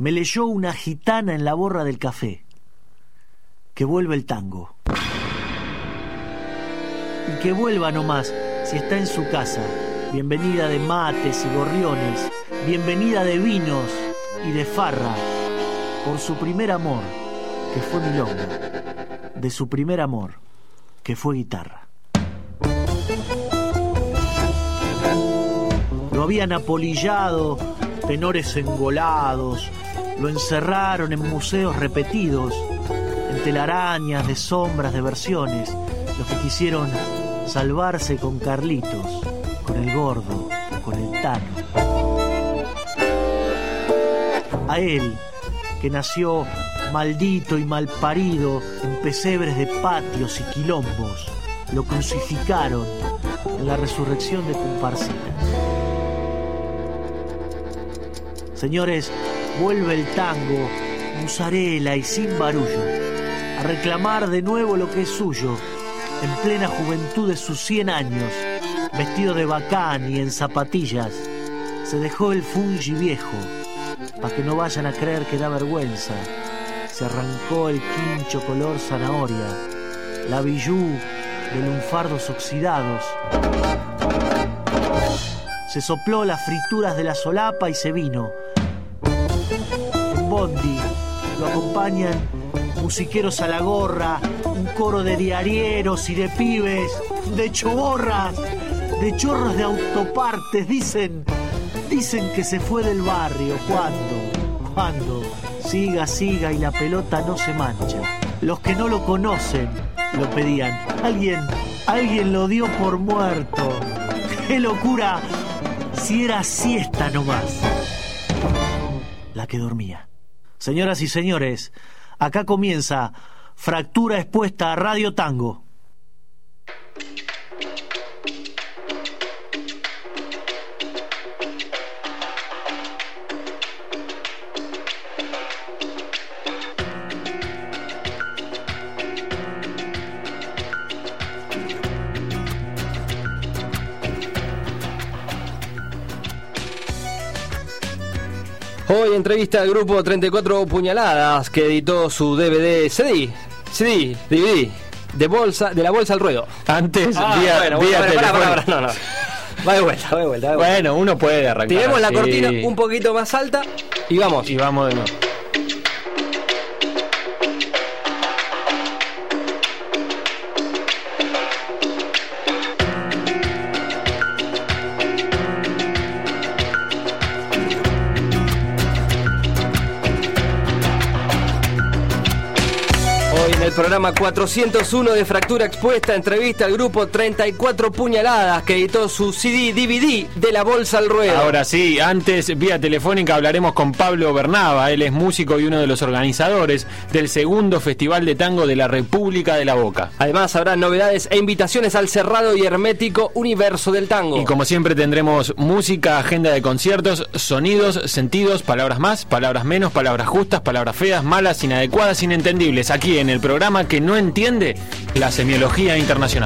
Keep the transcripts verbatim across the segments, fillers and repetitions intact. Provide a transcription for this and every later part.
me leyó una gitana en la borra del café. Que vuelva el tango. Y que vuelva nomás, si está en su casa. Bienvenida de mates y gorriones, bienvenida de vinos y de farra, por su primer amor, que fue milonga, de su primer amor, que fue guitarra. Lo habían apolillado, tenores engolados, lo encerraron en museos repetidos, en telarañas de sombras de versiones, los que quisieron salvarse con Carlitos, con el gordo, con el Tano. A él, que nació maldito y malparido en pesebres de patios y quilombos, lo crucificaron en la resurrección de Comparsitas. Señores, vuelve el tango, musarela y sin barullo, a reclamar de nuevo lo que es suyo, en plena juventud de sus cien años, vestido de bacán y en zapatillas, se dejó el fungi viejo, para que no vayan a creer que da vergüenza. Se arrancó el quincho color zanahoria, la billú de lunfardos oxidados. Se sopló las frituras de la solapa y se vino. En bondi lo acompañan musiqueros a la gorra, un coro de diarieros y de pibes, de choborras, de chorros de autopartes. Dicen, dicen que se fue del barrio. ¿Cuándo? ¿Cuándo? Siga, siga y la pelota no se mancha. Los que no lo conocen lo pedían. Alguien, alguien lo dio por muerto. ¡Qué locura! Si era siesta nomás. La que dormía. Señoras y señores, acá comienza Fractura Expuesta a Radio Tango. Hoy entrevista al grupo treinta y cuatro Puñaladas, que editó su D V D, C D, C D, D V D, de bolsa, de la bolsa al ruedo. Antes, ah, vía, bueno, vía bueno, telefónica. para, para, para, no, no. Va de vuelta, va de vuelta, va de vuelta. Bueno, uno puede arrancar. Tiremos la así. cortina un poquito más alta y vamos. Y vamos de nuevo. El programa cuatrocientos uno de Fractura Expuesta, entrevista al grupo treinta y cuatro Puñaladas, que editó su C D D V D de la bolsa al ruedo. Ahora sí, antes vía telefónica hablaremos con Pablo Bernaba. Él es músico y uno de los organizadores del segundo Festival de Tango de la República de la Boca. Además habrá novedades e invitaciones al cerrado y hermético universo del tango. Y como siempre tendremos música, agenda de conciertos, sonidos, sentidos, palabras más, palabras menos, palabras justas, palabras feas, malas, inadecuadas, inentendibles, aquí en el programa programa que no entiende la semiología internacional.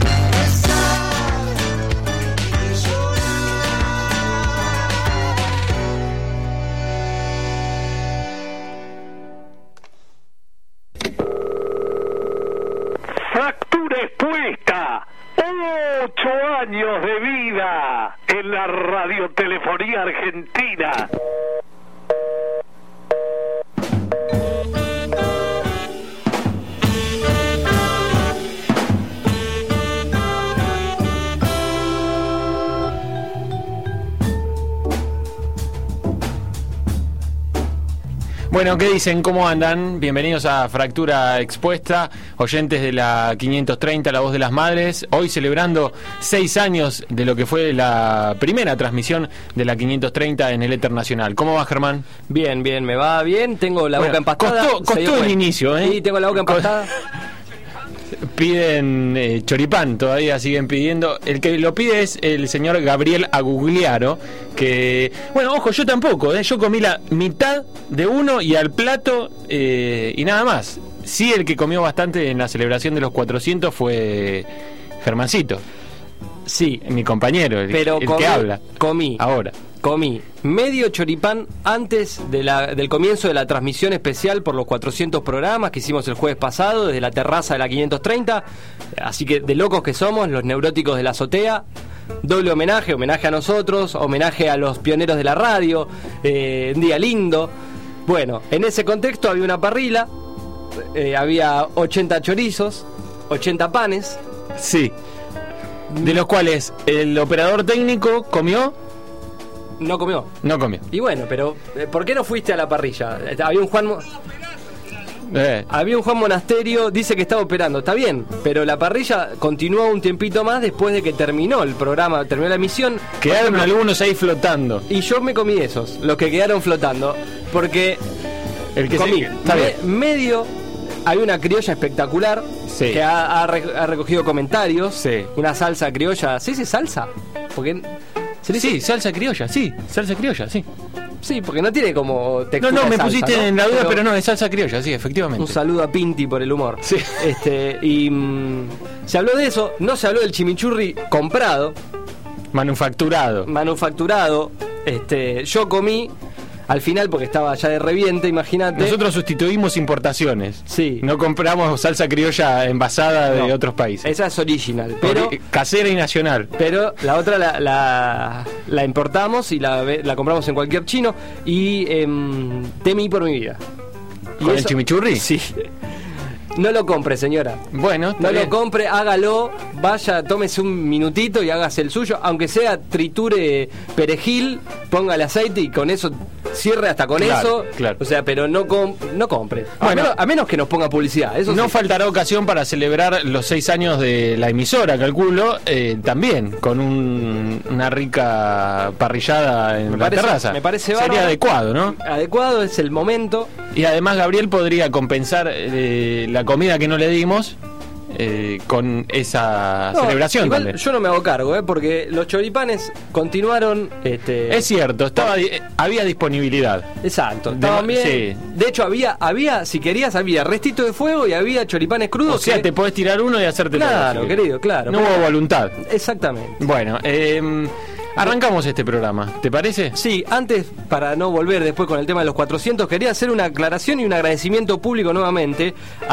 Fractura Expuesta, ocho años de vida en la radiotelefonía argentina. Bueno, ¿qué dicen? ¿Cómo andan? Bienvenidos a Fractura Expuesta, oyentes de la quinientos treinta, La Voz de las Madres. Hoy celebrando seis años de lo que fue la primera transmisión de la quinientos treinta en el éter nacional. ¿Cómo va, Germán? Bien, bien, me va bien. Tengo la bueno, boca empastada. Costó, costó el inicio, ¿eh? Sí, tengo la boca empastada. Piden eh, choripán, todavía siguen pidiendo. El que lo pide es el señor Gabriel Agugliaro, que, bueno, ojo, yo tampoco, ¿eh? Yo comí la mitad de uno y al plato eh, y nada más. Sí, el que comió bastante en la celebración de los cuatrocientos fue Germancito. Sí, mi compañero, el, Pero el comí, que habla comí ahora. comí medio choripán antes de la, del comienzo de la transmisión especial por los cuatrocientos programas que hicimos el jueves pasado desde la terraza de la quinientos treinta. Así que de locos que somos, los neuróticos de la azotea. Doble homenaje, homenaje a nosotros, homenaje a los pioneros de la radio, eh, un día lindo. Bueno, en ese contexto había una parrilla, eh, había ochenta chorizos, ochenta panes. Sí. De los cuales el operador técnico comió. No comió. No comió. Y bueno, pero ¿por qué no fuiste a la parrilla? Había un Juan... Mo- Eh. Había un Juan Monasterio, dice que estaba operando, está bien, pero la parrilla continuó un tiempito más después de que terminó el programa, terminó la emisión. Quedaron algunos ahí flotando. Y yo me comí esos, los que quedaron flotando, porque El que comí se... Está me- bien. medio, hay una criolla espectacular, Sí. que ha, ha re- ha recogido comentarios, Sí. una salsa criolla, ¿sí dice salsa? Porque... ¿se dice? Sí, salsa criolla, sí, salsa criolla, sí. Sí, porque no tiene como No, textura no, de me salsa, pusiste ¿no? en la duda, pero, no, es salsa criolla, sí, efectivamente. Un saludo a Pinti por el humor. Sí. Este, y mm, se habló de eso, no se habló del chimichurri comprado, Manufacturado. manufacturado. Este, yo comí al final porque estaba ya de reviente, imagínate. Nosotros sustituimos importaciones. Sí. No compramos salsa criolla envasada de No, otros países. Esa es original, pero Ori- casera y nacional. pero la otra la, la, la importamos y la, ve- la compramos en cualquier chino y em, temí por mi vida. Y ¿Con el chimichurri? Sí. No lo compre, señora. Bueno, está No bien. lo compre, hágalo, vaya, tómese un minutito y hágase el suyo, aunque sea triture perejil, póngale aceite y con eso cierre hasta con Claro, eso. claro. O sea, pero no com- no compre. A, Bueno. menos, a menos que nos ponga publicidad. Eso No sí. faltará ocasión para celebrar los seis años de la emisora, calculo, eh, también con un- una rica parrillada en Me la parece- terraza. me parece Sería bárbaro. adecuado, ¿no? Adecuado, es el momento. Y además Gabriel podría compensar eh, la comida que no le dimos eh, con esa No, celebración igual también. yo no me hago cargo, ¿eh? Porque los choripanes continuaron. Este, Es cierto, estaba di- eh, había disponibilidad. Exacto, De- estaban bien. sí. De hecho, había, había, si querías, había restito de fuego y había choripanes crudos. O sea, que- te podés tirar uno y hacerte todo, Claro, si querés. querido, claro. No Pero- hubo voluntad. Exactamente. Bueno, eh, arrancamos este programa, ¿te parece? Sí, antes, para no volver después con el tema de los cuatrocientos, quería hacer una aclaración y un agradecimiento público nuevamente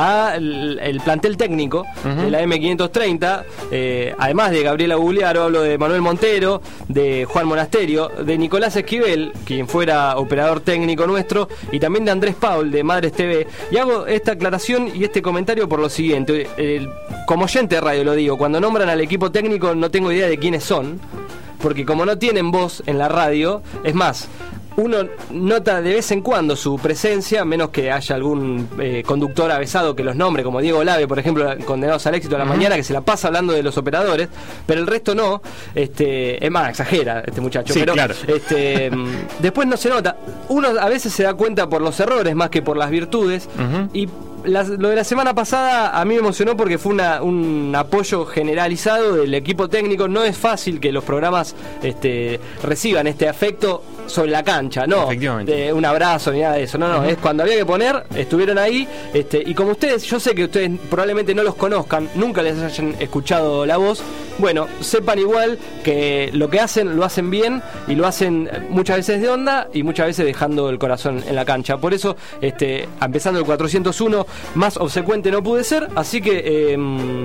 al el plantel técnico Ujú. de la eme quinientos treinta, eh, además de Gabriela Gugliaro, hablo de Manuel Montero, de Juan Monasterio, de Nicolás Esquivel, quien fuera operador técnico nuestro, y también de Andrés Paul, de Madres T V. Y hago esta aclaración y este comentario por lo siguiente. El- como oyente de radio lo digo, cuando nombran al equipo técnico no tengo idea de quiénes son, porque como no tienen voz en la radio, es más, uno nota de vez en cuando su presencia, menos que haya algún eh, conductor avesado que los nombre, como Diego Lave, por ejemplo, Condenados al Éxito a la Mañana, que se la pasa hablando de los operadores, pero el resto no. Este, es más, exagera este muchacho. Sí, pero claro. este, mm, después no se nota. Uno a veces se da cuenta por los errores más que por las virtudes. Ujú. Y la- lo de la semana pasada a mí me emocionó porque fue una- un apoyo generalizado del equipo técnico. No es fácil que los programas este, reciban este afecto sobre la cancha, no Efectivamente. de un abrazo ni nada de eso, no, no, es cuando había que poner, estuvieron ahí, este, y como ustedes, yo sé que ustedes probablemente no los conozcan, nunca les hayan escuchado la voz, bueno, sepan igual que lo que hacen, lo hacen bien, y lo hacen muchas veces de onda, y muchas veces dejando el corazón en la cancha, por eso, este, empezando el cuatrocientos uno, más obsecuente no pude ser, así que, eh,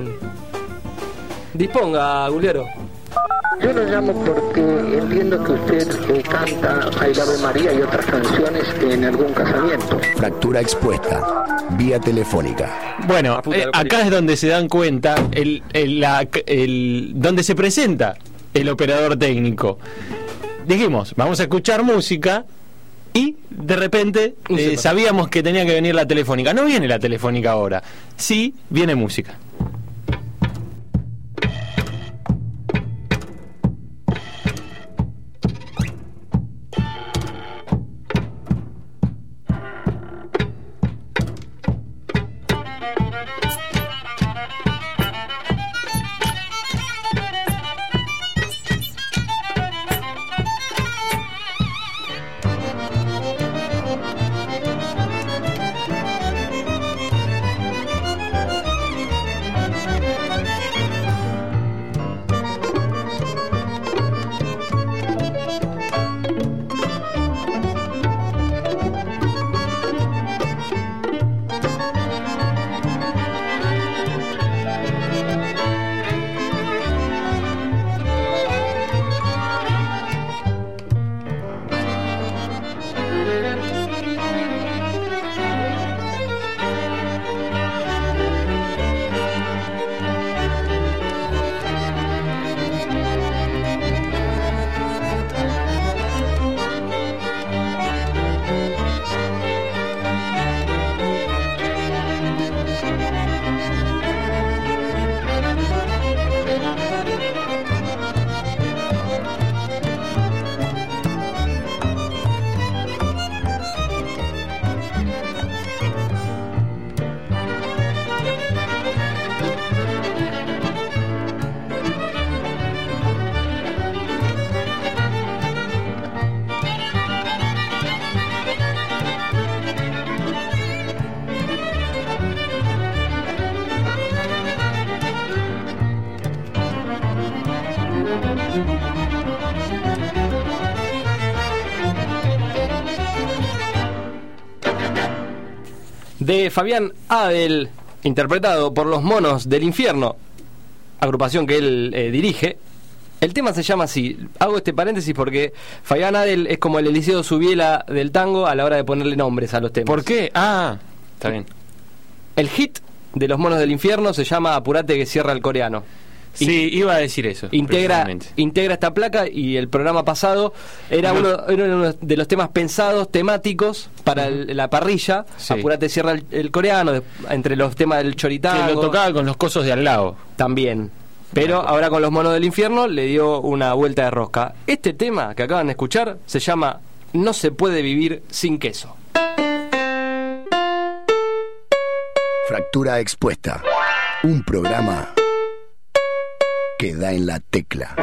disponga, Gugliaro. Yo lo llamo porque entiendo que usted eh, canta Ay Ave María y otras canciones en algún casamiento. Fractura expuesta. Vía telefónica. Bueno, puta eh, locura. acá es donde se dan cuenta, el, el, la- el- donde se presenta el operador técnico. Dijimos, vamos a escuchar música y de repente Un eh, sepa. sabíamos que tenía que venir la telefónica. No viene la telefónica ahora, sí viene música. de Fabián Adel, interpretado por Los Monos del Infierno, agrupación que él eh, dirige. El tema se llama así. Hago este paréntesis porque Fabián Adel es como el Eliseo Subiela del tango a la hora de ponerle nombres a los temas. ¿Por qué? Ah, está bien. El hit de Los Monos del Infierno se llama Apurate que cierra el coreano. Sí, iba a decir eso. Integra, integra esta placa, y el programa pasado era uno, era uno de los temas pensados, temáticos para el, la parrilla. Sí. Apurate cierra el, el coreano, de, entre los temas del choritango. Que lo tocaba con los cosos de al lado. También. Pero ahora con Los Monos del Infierno le dio una vuelta de rosca. Este tema que acaban de escuchar se llama No se puede vivir sin queso. Fractura Expuesta. Un programa que da en la tecla.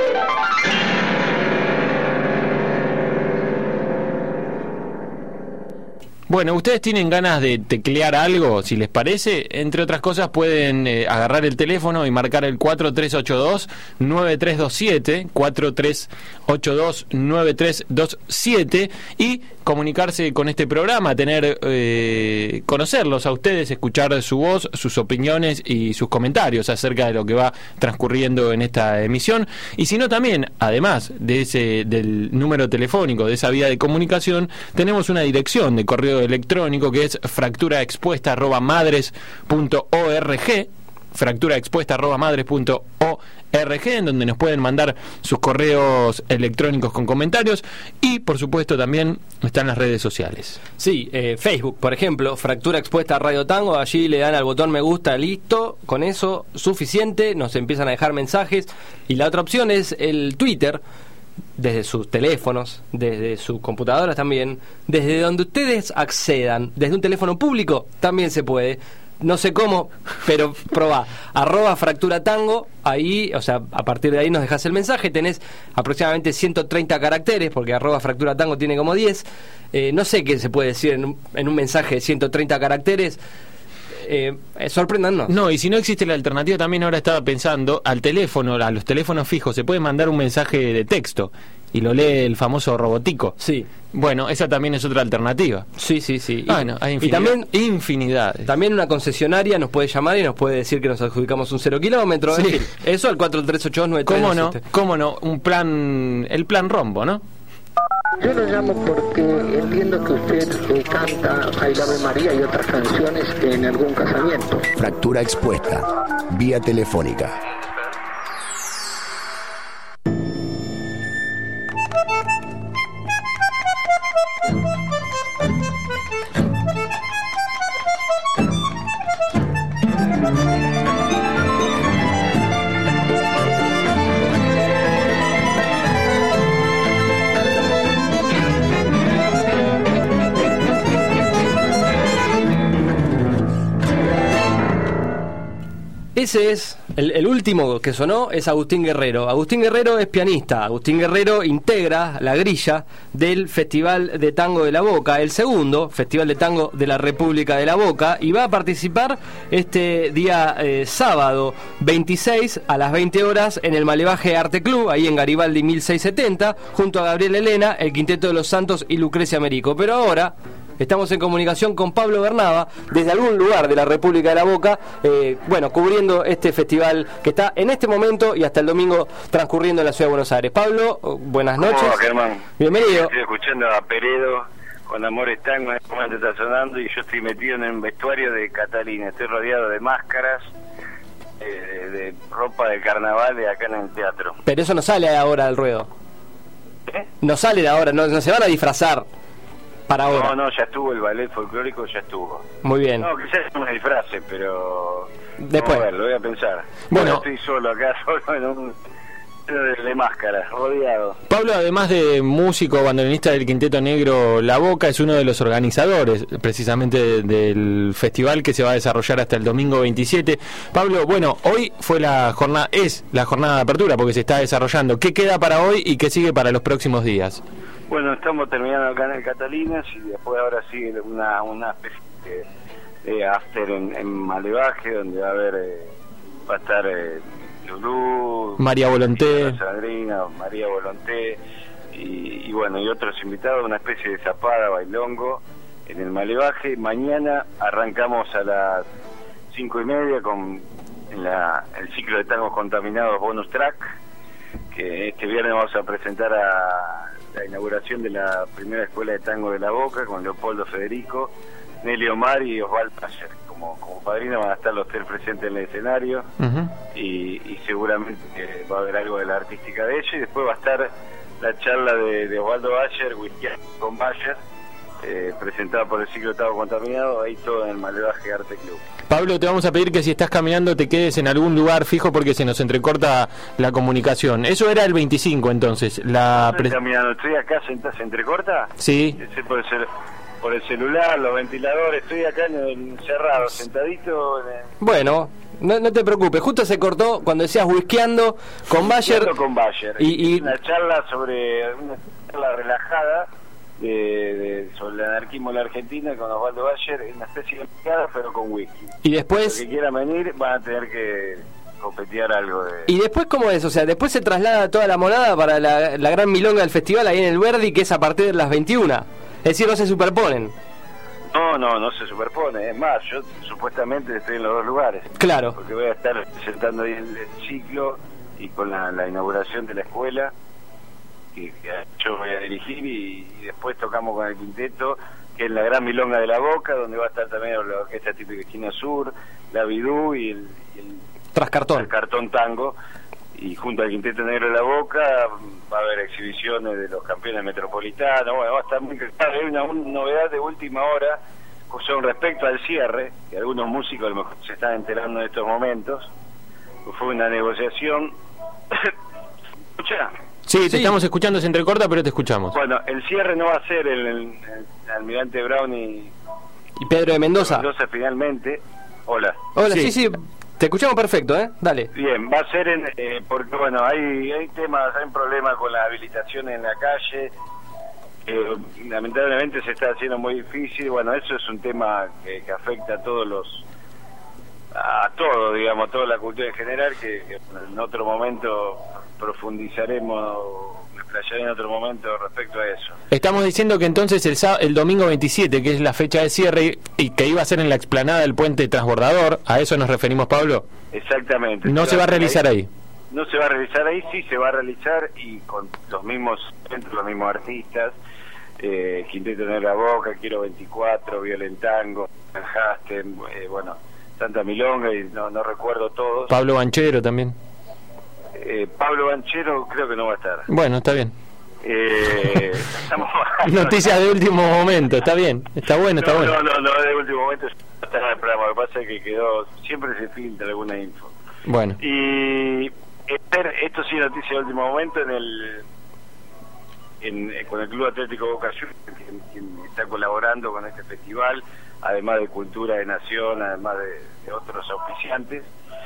Bueno, ustedes tienen ganas de teclear algo, si les parece, entre otras cosas pueden eh, agarrar el teléfono y marcar el cuatro tres ocho dos nueve tres dos siete, cuatro tres ocho dos nueve tres dos siete, y comunicarse con este programa, tener eh, conocerlos a ustedes, escuchar su voz, sus opiniones y sus comentarios acerca de lo que va transcurriendo en esta emisión. Y si no, también, además de ese del número telefónico, de esa vía de comunicación, tenemos una dirección de correo electrónico que es fracturaexpuesta arroba madres punto org, fracturaexpuesta arroba madres punto org, en donde nos pueden mandar sus correos electrónicos con comentarios, y por supuesto también están las redes sociales. Sí, eh, Facebook, por ejemplo, Fractura Expuesta Radio Tango, allí le dan al botón me gusta, listo, con eso suficiente, nos empiezan a dejar mensajes. Y la otra opción es el Twitter, desde sus teléfonos, desde sus computadoras también, desde donde ustedes accedan, desde un teléfono público también se puede. No sé cómo, pero probá. Arroba Fractura Tango, ahí, o sea, a partir de ahí nos dejas el mensaje. Tenés aproximadamente ciento treinta caracteres, porque arroba Fractura Tango tiene como diez. Eh, no sé qué se puede decir en un, en un mensaje de ciento treinta caracteres. Eh, eh, sorpréndanos. No, y si no existe la alternativa, también ahora estaba pensando, al teléfono, a los teléfonos fijos, se puede mandar un mensaje de texto y lo lee el famoso robotico. Sí. Bueno, esa también es otra alternativa. Sí, sí, sí. Bueno, hay infinidad, y también infinidades. También una concesionaria nos puede llamar y nos puede decir que nos adjudicamos un cero kilómetro. Sí. En fin, eso al cuatro tres ocho dos nueve tres dos siete. ¿Cómo no? ¿Cómo no? Un plan, el plan rombo, ¿no? Yo lo llamo porque entiendo que usted eh, canta Ay la Ave María y otras canciones en algún casamiento. Fractura Expuesta. Vía telefónica. Ese es el, el último que sonó, es Agustín Guerrero. Agustín Guerrero es pianista. Agustín Guerrero integra la grilla del Festival de Tango de la Boca, el segundo Festival de Tango de la República de la Boca, y va a participar este día eh, sábado veintiséis a las veinte horas en el Malevaje Arte Club, ahí en Garibaldi mil seiscientos setenta, junto a Gabriel Elena, el Quinteto de los Santos y Lucrecia Merico. Pero ahora estamos en comunicación con Pablo Bernaba, desde algún lugar de la República de la Boca, eh, bueno, cubriendo este festival que está en este momento y hasta el domingo transcurriendo en la ciudad de Buenos Aires. Pablo, buenas noches. ¿Cómo va, Germán? Bienvenido. Estoy escuchando a Peredo con Amores Tango, en este momento está sonando, y yo estoy metido en el vestuario de Catalina. Estoy rodeado de máscaras, eh, de, de ropa de carnaval de acá en el teatro. Pero eso no sale ahora al ruedo. ¿Eh? No sale de ahora, no, no se van a disfrazar. Para ahora. No, no, ya estuvo el ballet folclórico, ya estuvo. Muy bien. No, quizás es una disfrace, pero después. Vamos a ver, lo voy a pensar. Bueno, estoy solo acá, solo en un de, de máscaras, rodeado. Pablo, además de músico, bandoneonista del Quinteto Negro La Boca, es uno de los organizadores precisamente del festival que se va a desarrollar hasta el domingo veintisiete. Pablo, bueno, hoy fue la jornada, es la jornada de apertura porque se está desarrollando. ¿Qué queda para hoy y qué sigue para los próximos días? Bueno, estamos terminando acá en el Catalinas y después ahora sigue una, una especie de, de after en, en Malevaje, donde va a haber, eh, va a estar eh, Lulú, María Volonté, Sandrina, María Volonté y, y bueno, y otros invitados, una especie de zapada, bailongo, en el Malevaje. Mañana arrancamos a las cinco y media con en la, el ciclo de tangos contaminados bonus track, que este viernes vamos a presentar a la inauguración de la primera escuela de tango de La Boca con Leopoldo Federico, Nelly Omar y Osvaldo Ayer. Como, como padrino van a estar los tres presentes en el escenario. Uh-huh. y, y seguramente eh, va a haber algo de la artística de ellos, y después va a estar la charla de, de Osvaldo Ayer, Whisky con Bayer, eh, presentada por el ciclo de tango contaminado, ahí todo en el Malevaje Arte Club. Pablo, te vamos a pedir que si estás caminando te quedes en algún lugar fijo porque se nos entrecorta la comunicación. Eso era el veinticinco, entonces. La ¿Estoy caminando? ¿Estoy acá sentado? ¿Se entrecorta? Sí. Ese puede ser por el celular, los ventiladores. Estoy acá en el, encerrado, sentadito. En el... Bueno, no, no te preocupes. Justo se cortó cuando decías whiskeando con Bayer. con Bayer. Y, y... Una charla sobre... Una charla relajada. De, de, sobre el anarquismo en la Argentina con Osvaldo Bayer, una especie de picada pero con whisky. Y después... Los que quieran venir van a tener que copetear algo de... ¿Y después cómo es? O sea, después se traslada toda la monada para la, la gran milonga del festival ahí en el Verdi, que es a partir de las veintiuna. Es decir, no se superponen. No, no, no se superpone. Es más, yo supuestamente estoy en los dos lugares. Claro. Porque voy a estar presentando ahí el, el ciclo y con la, la inauguración de la escuela que, que yo voy a dirigir, y, y después tocamos con el quinteto, que es la gran milonga de La Boca, donde va a estar también la orquesta típica esquina sur, la Bidú y el, y el Trascartón. Trascartón Tango, y junto al quinteto negro de La Boca va a haber exhibiciones de los campeones metropolitanos. Bueno, va a estar muy claro. Hay una, una novedad de última hora con respecto al cierre, que algunos músicos a lo mejor se están enterando en estos momentos. Fue una negociación. ¿Escucha? Sí, te sí. estamos escuchando, se entrecorta, pero te escuchamos. Bueno, el cierre no va a ser el, el, el Almirante Brown y, y Pedro de Mendoza. Mendoza finalmente. Hola. Hola, sí, sí, sí, te escuchamos perfecto, ¿eh? Dale. Bien, va a ser en, eh, porque bueno, hay hay temas, hay un problema con la habilitación en la calle. Eh, lamentablemente se está haciendo muy difícil. Bueno, eso es un tema que, que afecta a todos los, a todo, digamos, a toda la cultura en general, que, que en otro momento profundizaremos, me explayaré en otro momento respecto a eso. Estamos diciendo que entonces el sábado, el domingo veintisiete, que es la fecha de cierre y que iba a ser en la explanada del puente transbordador, ¿a eso nos referimos, Pablo? Exactamente. No se va a realizar ahí. No se va a realizar ahí, sí se va a realizar, y con los mismos los mismos artistas, eh, Quinteto de La Boca, Quiero veinticuatro, Violentango, Hasten, eh, bueno, Santa Milonga, y no, no recuerdo todos. Pablo Banchero también. Eh, Pablo Banchero creo que no va a estar. Bueno, está bien. Eh, estamos... Noticias de último momento, está bien, está bueno, está no, bueno. No, no, no, de último momento está en el programa, lo que pasa es que quedó, siempre se filtra alguna info. Bueno. Y esto sí, noticia de último momento, en el en, con el Club Atlético Boca Juniors, quien, quien está colaborando con este festival, además de Cultura de Nación, además de, de otros auspiciantes.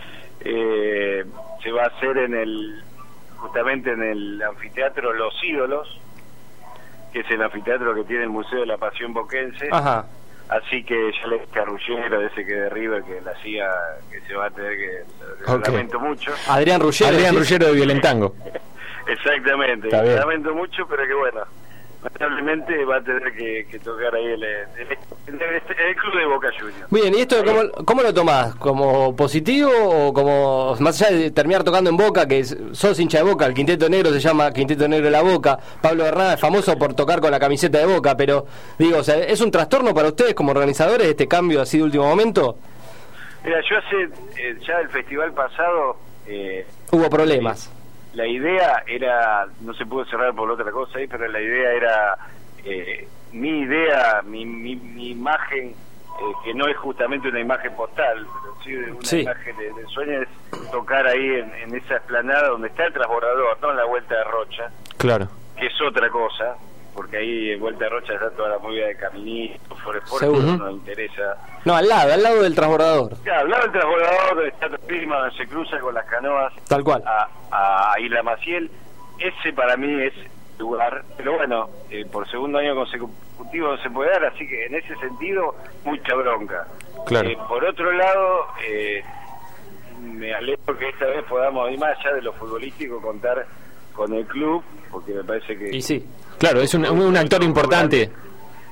Eh, se va a hacer en el justamente en el anfiteatro Los Ídolos, que es el anfiteatro que tiene el Museo de la Pasión Boquense. Ajá. Así que ya le Carrullero, ese que de River, que la hacía, que se va a tener que, okay. Lo lamento mucho. Adrián Ruggero. Adrián Ruggero de Violentango. Exactamente, lo lamento mucho, pero que bueno, lamentablemente va a tener que, que tocar ahí el, el, el, el, el club de Boca Juniors. Bien, ¿y esto cómo, cómo lo tomás? ¿Como positivo o como, más allá de terminar tocando en Boca, que es, sos hincha de Boca, el Quinteto Negro se llama Quinteto Negro de La Boca, Pablo Bernal es famoso por tocar con la camiseta de Boca, pero digo, o sea, ¿es un trastorno para ustedes como organizadores este cambio así de último momento? Mira, yo hace, eh, ya el festival pasado... Eh, Hubo problemas. Eh, la idea era, no se pudo cerrar por otra cosa ahí, pero la idea era, eh, mi idea, mi, mi, mi imagen, eh, que no es justamente una imagen postal, pero sí una sí. imagen de, de sueño, es tocar ahí en, en esa explanada donde está el transbordador, no en la Vuelta de Rocha. Claro. Que es otra cosa, porque ahí en Vuelta de Rocha está toda la movida de caminito, Foresport, Seguro. no nos interesa. No, al lado, al lado del transbordador. Claro, al lado del transbordador, donde está el clima, donde se cruza con las canoas. Tal cual. A, a Isla Maciel. Ese para mí es lugar, pero bueno, eh, por segundo año consecutivo no se puede dar, así que en ese sentido, mucha bronca. Claro. Eh, por otro lado, eh, me alegro que esta vez podamos, y más allá de lo futbolístico, contar con el club, porque me parece que... Y sí. Claro, es un, un actor importante.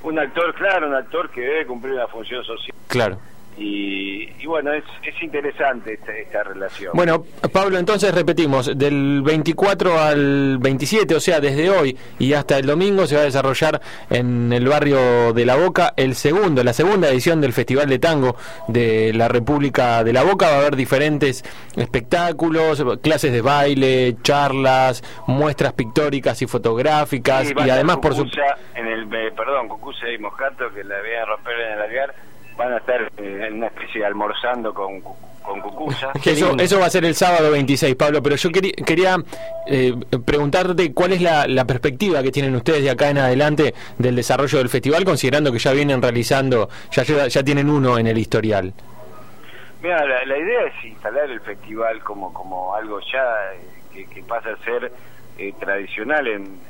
un actor, claro, un actor que debe cumplir una función social. Claro. Y, y bueno, es, es interesante esta, esta relación. Bueno, Pablo, entonces repetimos, del veinticuatro al veintisiete, o sea, desde hoy y hasta el domingo, se va a desarrollar en el barrio de La Boca el segundo, la segunda edición del Festival de Tango de la República de La Boca. Va a haber diferentes espectáculos, clases de baile, charlas, muestras pictóricas y fotográficas, sí, y además por su... en el eh, perdón, Cucuza y Moscato, que la vean romper en el algar, van a estar eh, en una especie de almorzando con, con Cucuza. Eso, eso va a ser el sábado veintiséis, Pablo, pero yo quería, quería eh, preguntarte cuál es la, la perspectiva que tienen ustedes de acá en adelante del desarrollo del festival, considerando que ya vienen realizando, ya, ya, ya tienen uno en el historial. Mira, la, la idea es instalar el festival como, como algo ya eh, que, que pasa a ser eh, tradicional en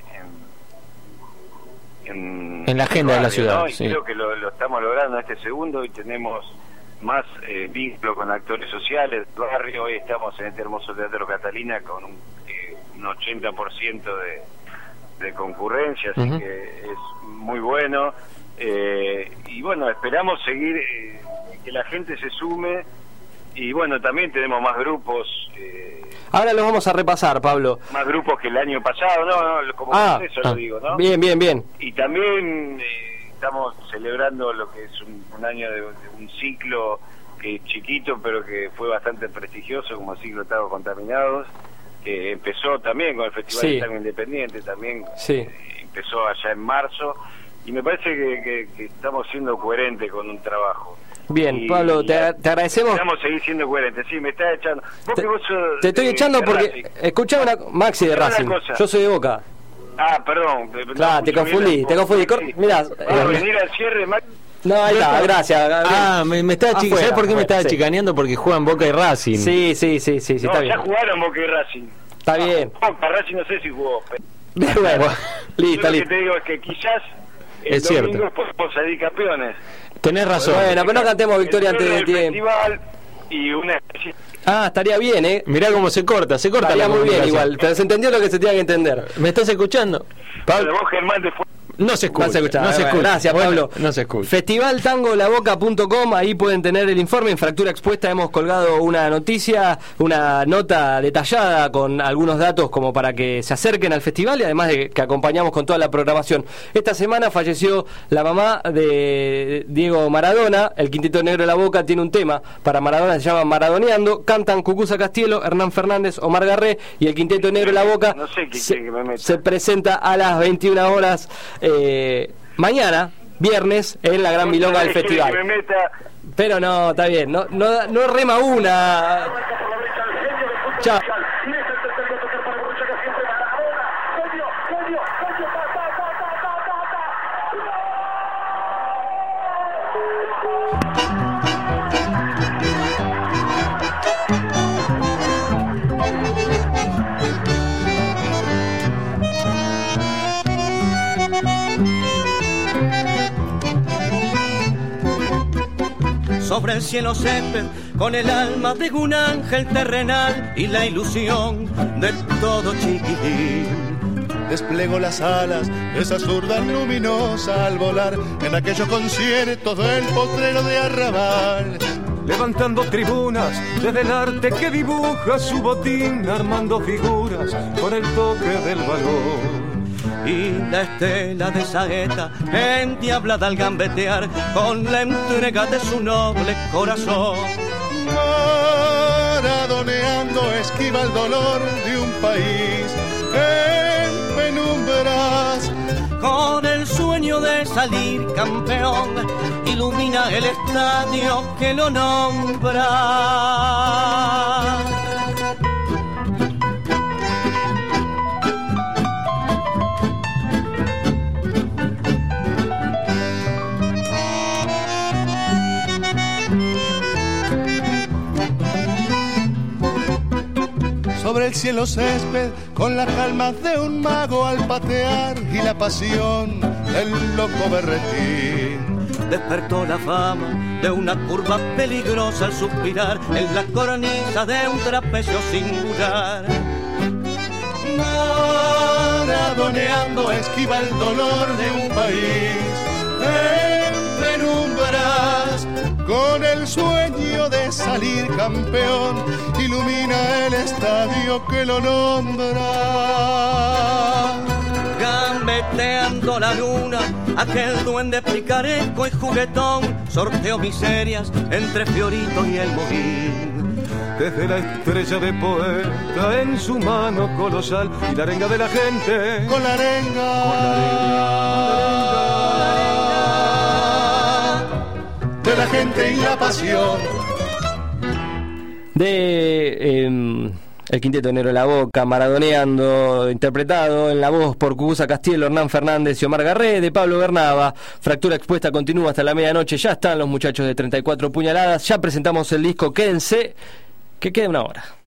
En, en la agenda barrio, de la ciudad, ¿no? Y sí. creo que lo, lo estamos logrando en este segundo y tenemos más eh, vínculo con actores sociales del barrio. Hoy estamos en este hermoso Teatro Catalina con un, eh, un ochenta por ciento de, de concurrencia, así uh-huh. que es muy bueno. Eh, y bueno, esperamos seguir, eh, que la gente se sume. Y bueno, también tenemos más grupos. Eh, Ahora los vamos a repasar, Pablo. Más grupos que el año pasado, no, no como ah, eso ah, lo digo, ¿no? Bien, bien, bien. Y también eh, estamos celebrando lo que es un, un año de, de un ciclo que es chiquito, pero que fue bastante prestigioso, como el ciclo Tango Contaminados, que empezó también con el Festival sí. de Tango Independiente, también sí. eh, empezó allá en marzo, y me parece que, que, que estamos siendo coherentes con un trabajo. Bien, y, Pablo, te, te agradecemos. Vamos a seguir siendo coherentes. Sí, me estás echando. ¿Vos te, que vos sos te estoy de, echando de porque. Racing? Escuchá una. Maxi de Racing. Yo soy de Boca. Ah, perdón. Claro, no, te confundí, te confundí. Sí. Mirá. ¿Puedo eh, venir al cierre, Maxi? No, ahí está, gracias. Gabriel. Ah, me, me estaba chica, ¿sabes por qué me estaba sí. chicaneando? Porque juegan Boca y Racing. Sí, sí, sí, sí, sí no, está ya bien. Ya jugaron Boca y Racing. Está ah, bien. Boca, Racing no sé si jugó. Pero... bueno, listo, listo. Lo que te digo es que quizás el es domingo cierto. podemos salir campeones. Tenés razón. Bueno, pero no cantemos victoria antes de tiempo. Y una... Ah, estaría bien, ¿eh? Mirá cómo se corta, se corta. Estaría muy bien igual, pero se entendió lo que se tenía que entender. ¿Me estás escuchando? Pablo, vos, Germán, después... No se escucha, no se escucha, no se escucha. Gracias, Pablo. Bueno, no se escucha. festival tango la boca punto com, ahí pueden tener el informe. En Fractura Expuesta hemos colgado una noticia, una nota detallada con algunos datos como para que se acerquen al festival y además de que acompañamos con toda la programación. Esta semana falleció la mamá de Diego Maradona. El Quinteto Negro de la Boca tiene un tema para Maradona, se llama Maradoneando. Cantan Cucuza Castielo, Hernán Fernández, Omar Garré, y el Quinteto Negro de la Boca no sé qué se, que me se presenta a las veintiuna horas eh, mañana, viernes, en la gran milonga del festival. Que me meta... Pero no, está bien, no, no, no rema una. Chao. Sobre el cielo césped, con el alma de un ángel terrenal y la ilusión de todo chiquitín. Desplego las alas, esa zurda luminosa al volar en aquellos conciertos del potrero de Arrabal. Levantando tribunas desde el arte que dibuja su botín, armando figuras con el toque del valor. Y la estela de saeta endiablada al gambetear con la entrega de su noble corazón. Maradoneando esquiva el dolor de un país en penumbras. Con el sueño de salir campeón, ilumina el estadio que lo nombra. Sobre el cielo césped, con la calma de un mago al patear y la pasión del loco berretín. Despertó la fama de una curva peligrosa al suspirar en la cornisa de un trapecio singular. Maradoneando esquiva el dolor de un país en penumbras, con el sueño de salir campeón, ilumina el estadio que lo nombra. Gambeteando la luna, aquel duende picaresco y juguetón sorteó miserias entre Fiorito y el Mojín. Desde la estrella de poeta en su mano colosal y la arenga de la gente, con la arenga, con la arenga de la gente y la pasión. De eh, el Quinteto Negro de la Boca, Maradoneando, interpretado en la voz por Cucuza Castielo, Hernán Fernández y Omar Garré, de Pablo Bernaba. Fractura Expuesta continúa hasta la medianoche. Ya están los muchachos de treinta y cuatro puñaladas. Ya presentamos el disco. Quédense, que queda una hora.